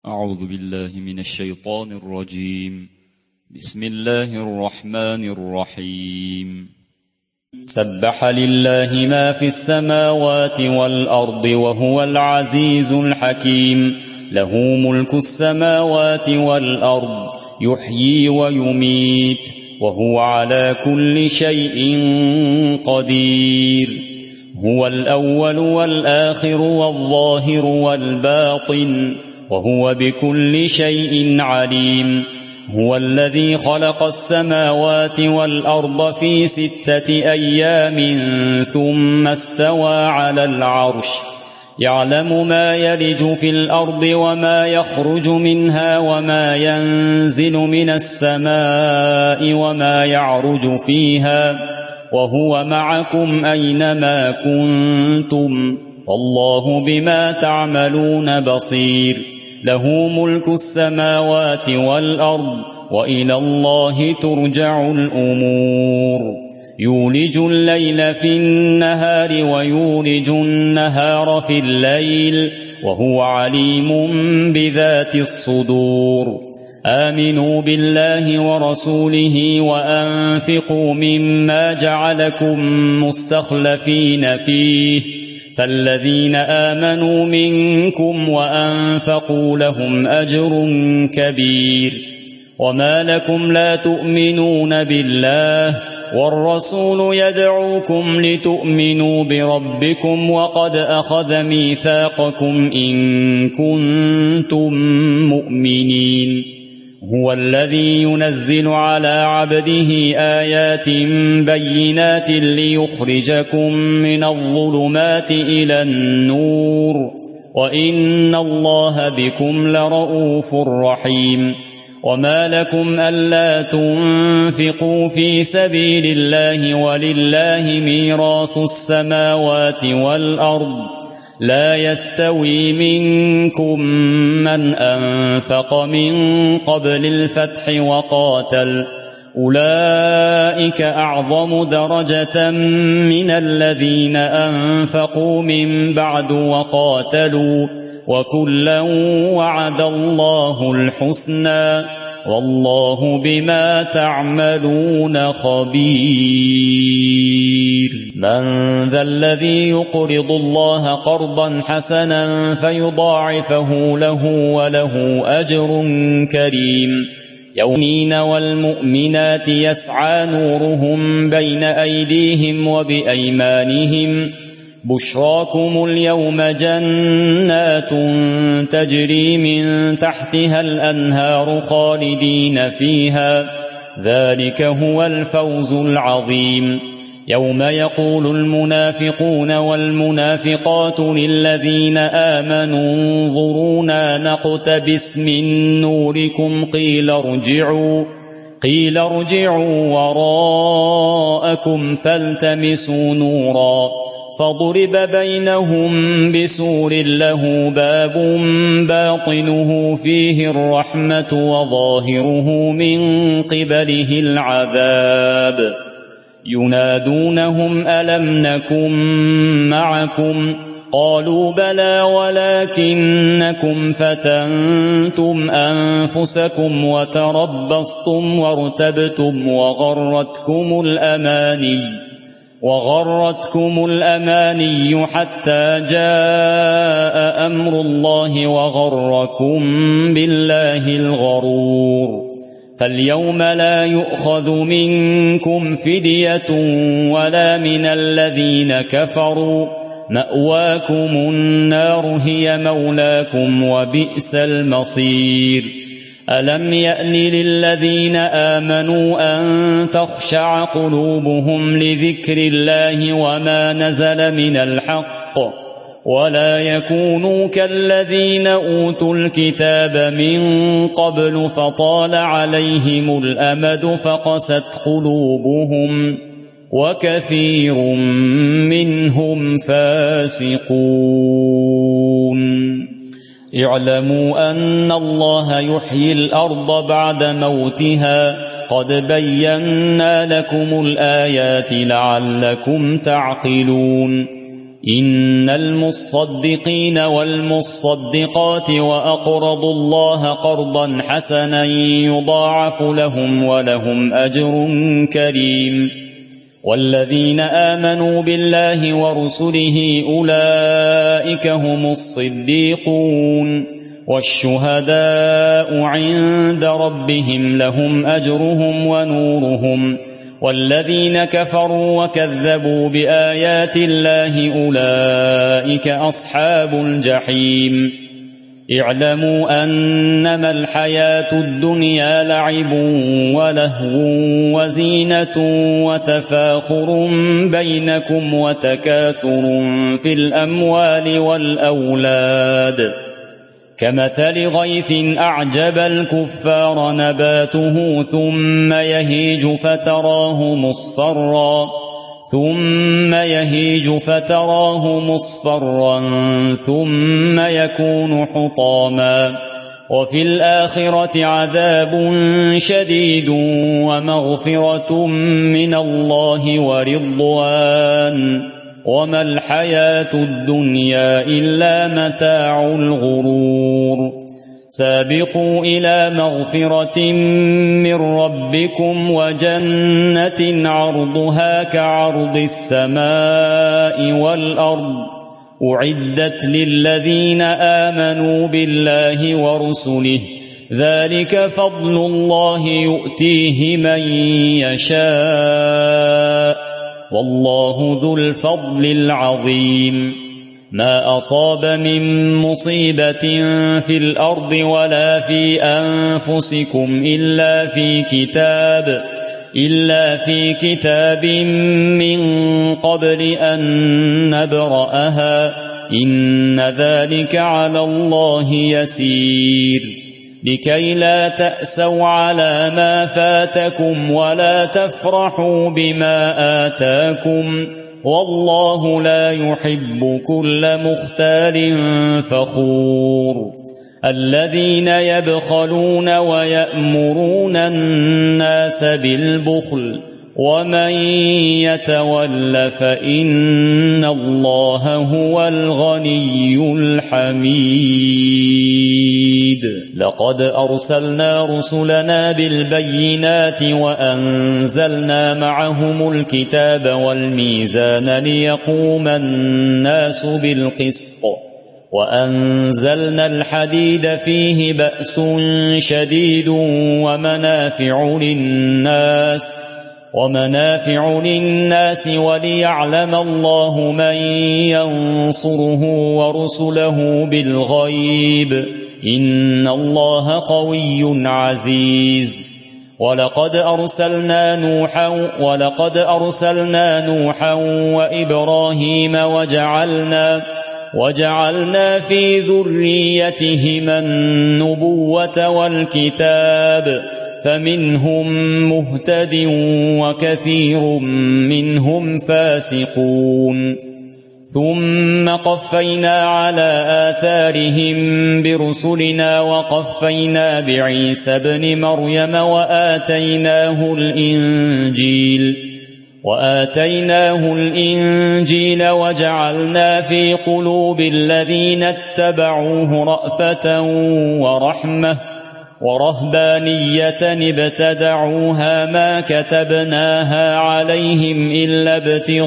أعوذ بالله من الشيطان الرجيم. بسم الله الرحمن الرحيم. سبح لله ما في السماوات والأرض وهو العزيز الحكيم. له ملك السماوات والأرض يحيي ويميت وهو على كل شيء قدير. هو الأول والآخر والظاهر والباطن وهو بكل شيء عليم. هو الذي خلق السماوات والأرض في 6 أيام ثم استوى على العرش. يعلم ما يلج في الأرض وما يخرج منها وما ينزل من السماء وما يعرج فيها وهو معكم أينما كنتم والله بما تعملون بصير. له ملك السماوات والأرض وإلى الله ترجع الأمور. يولج الليل في النهار ويولج النهار في الليل وهو عليم بذات الصدور. آمنوا بالله ورسوله وأنفقوا مما جعلكم مستخلفين فيه فالذين آمنوا منكم وأنفقوا لهم أجر كبير. وما لكم لا تؤمنون بالله والرسول يدعوكم لتؤمنوا بربكم وقد أخذ ميثاقكم إن كنتم مؤمنين. هو الذي ينزل على عبده آيات بينات ليخرجكم من الظلمات إلى النور وإن الله بكم لرؤوف رحيم. وما لكم ألا تنفقوا في سبيل الله ولله ميراث السماوات والأرض. لا يستوي منكم من أنفق من قبل الفتح وقاتل أولئك أعظم درجة من الذين أنفقوا من بعد وقاتلوا وكلا وعد الله الحسنى والله بما تعملون خبير. من ذا الذي يقرض الله قرضا حسنا فيضاعفه له وله أجر كريم. يومين والمؤمنات يسعى نورهم بين أيديهم وبأيمانهم. بشراكم اليوم جنات تجري من تحتها الأنهار خالدين فيها ذلك هو الفوز العظيم. يوم يقول المنافقون والمنافقات للذين آمنوا انظرونا نقتبس من نوركم قيل ارجعوا وراءكم فالتمسوا نورا فضرب بينهم بسور له باب باطنه فيه الرحمة وظاهره من قبله العذاب. ينادونهم ألم نكن معكم قالوا بلى ولكنكم فتنتم أنفسكم وتربصتم وارتبتم وغرتكم الأماني حتى جاء أمر الله وغركم بالله الغرور. فاليوم لا يؤخذ منكم فدية ولا من الذين كفروا مأواكم النار هي مولاكم وبئس المصير. ألم يأن للذين آمنوا أن تخشع قلوبهم لذكر الله وما نزل من الحق ولا يكونوا كالذين أوتوا الكتاب من قبل فطال عليهم الأمد فقست قلوبهم وكثير منهم فاسقون. اعلموا أن الله يحيي الأرض بعد موتها قد بينا لكم الآيات لعلكم تعقلون. إن المصدقين والمصدقات وأقرضوا الله قرضا حسنا يضاعف لهم ولهم أجر كريم. والذين آمنوا بالله ورسله أولئك هم الصديقون والشهداء عند ربهم لهم أجرهم ونورهم. والذين كفروا وكذبوا بآيات الله أولئك أصحاب الجحيم. اعلموا أنما الحياة الدنيا لعب ولهو وزينة وتفاخر بينكم وتكاثر في الأموال والأولاد كمثل غيث أعجب الكفار نباته ثم يهيج فتراه مصفرا ثم يكون حطاما وفي الآخرة عذاب شديد ومغفرة من الله ورضوان وما الحياة الدنيا إلا متاع الغرور. سابقوا إلى مغفرة من ربكم وجنة عرضها كعرض السماء والأرض أعدت للذين آمنوا بالله ورسله ذلك فضل الله يؤتيه من يشاء والله ذو الفضل العظيم. ما أصاب من مصيبة في الأرض ولا في أنفسكم إلا في كتاب من قبل أن نبرأها إن ذلك على الله يسير. لكي لا تأسوا على ما فاتكم ولا تفرحوا بما آتاكم والله لا يحب كل مختال فخور. الذين يبخلون ويأمرون الناس بالبخل ومن يتول فإن الله هو الغني الحميد. لقد أرسلنا رسلنا بالبينات وأنزلنا معهم الكتاب والميزان ليقوم الناس بالقسط وأنزلنا الحديد فيه بأس شديد ومنافع للناس وليعلم الله من ينصره ورسله بالغيب إن الله قوي عزيز. ولقد أرسلنا نوحا وإبراهيم وجعلنا في ذريتهما النبوة والكتاب فمنهم مهتد وكثير منهم فاسقون. ثم قفينا على آثارهم برسلنا وقفينا بعيسى ابن مريم وآتيناه الإنجيل وجعلنا في قلوب الذين اتبعوه رأفة ورحمة ورهبانية ابتدعوها ما كتبناها عليهم إلا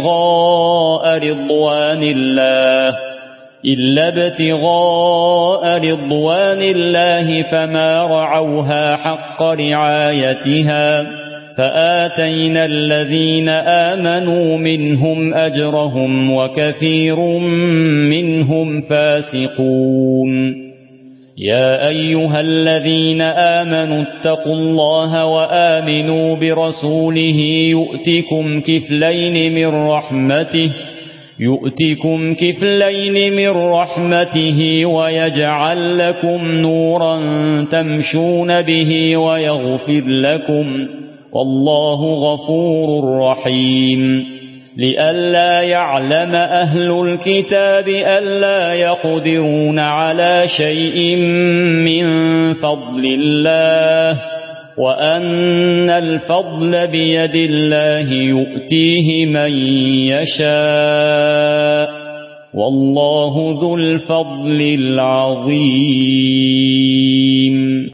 ابتغاء رضوان الله فما رعوها حق رعايتها فآتينا الذين آمنوا منهم أجرهم وكثير منهم فاسقون. يا أيها الذين آمنوا اتقوا الله وآمنوا برسوله يؤتكم كفلين من رحمته ويجعل لكم نورا تمشون به ويغفر لكم والله غفور رحيم. لئلا يعلم أهل الكتاب ألا يقدرون على شيء من فضل الله وأن الفضل بيد الله يؤتيه من يشاء والله ذو الفضل العظيم.